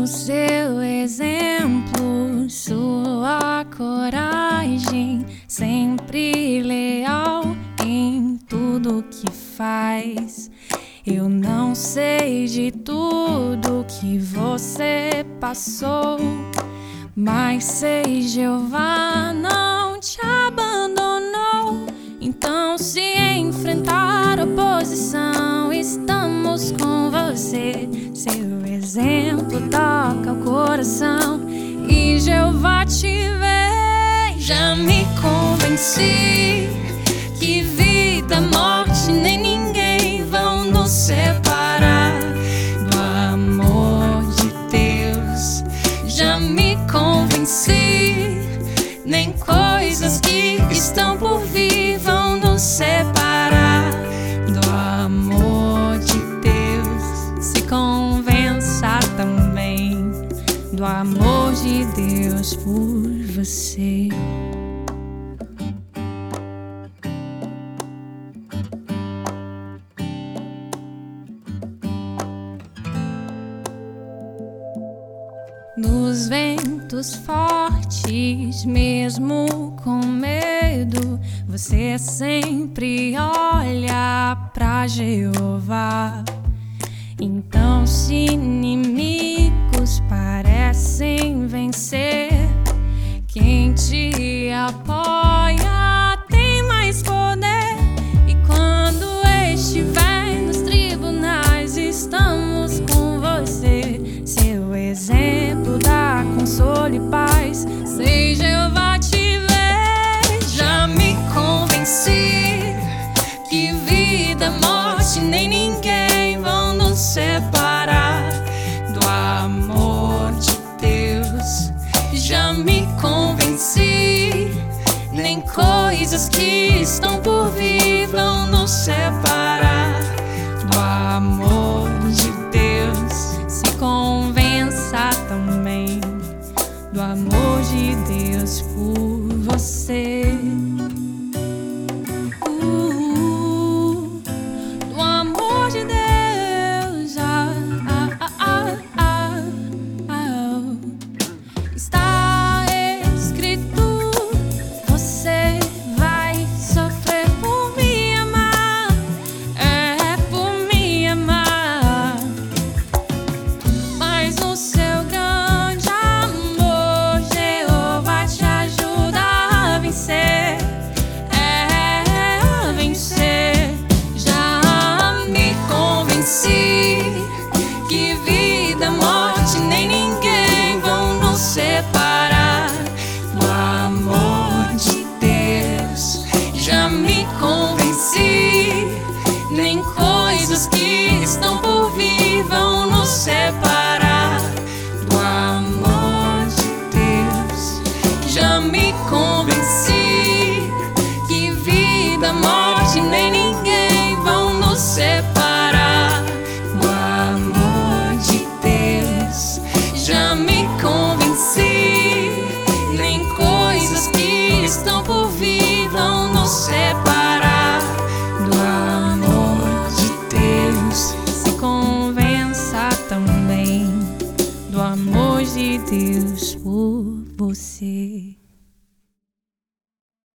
O seu exemplo, sua coragem, sempre leal em tudo que faz. Eu não sei de tudo que você passou, mas sei, Jeová não te abandonou. Então, se enfrentar oposição, estamos com você. Seu exemplo toca o coração e Jeová te vê. Já me convenci que vida, morte, nem ninguém vão nos separar do amor de Deus. Já me convenci, nem coisas que estão por vir vão nos separar do amor de Deus. Se convença também do amor de Deus por você. Nos ventos fortes, mesmo com medo, você sempre olha pra Jeová. Então, se inimigos parecem vencer, quem te apoia tem mais poder. E quando estiver nos tribunais, estamos com você. Seu exemplo dá consolo e paz. Sei, Jeová te vê. Já me convenci que vida, morte, nem ninguém vão nos separar do amor de Deus. Já me convenci, nem coisas que estão por vir vão nos separar do amor de Deus. Se convença também do amor de Deus por você. Do amor de Deus. Está escrito, você vai sofrer por me amar. É por me amar. Mas no seu grande amor, Jeová te ajuda a vencer. A vencer. Já me convenci que vida, morte, nem ninguém vão nos separar do amor de Deus. Já me convenci, nem coisas que estão por vir vão nos separar do amor de Deus. Já me convenci que vida, morte, nem ninguém vão nos separar do amor de Deus. Já me convenci, nem coisas que estão por vir vão nos separar do amor de Deus. Se convença também do amor de Deus por você.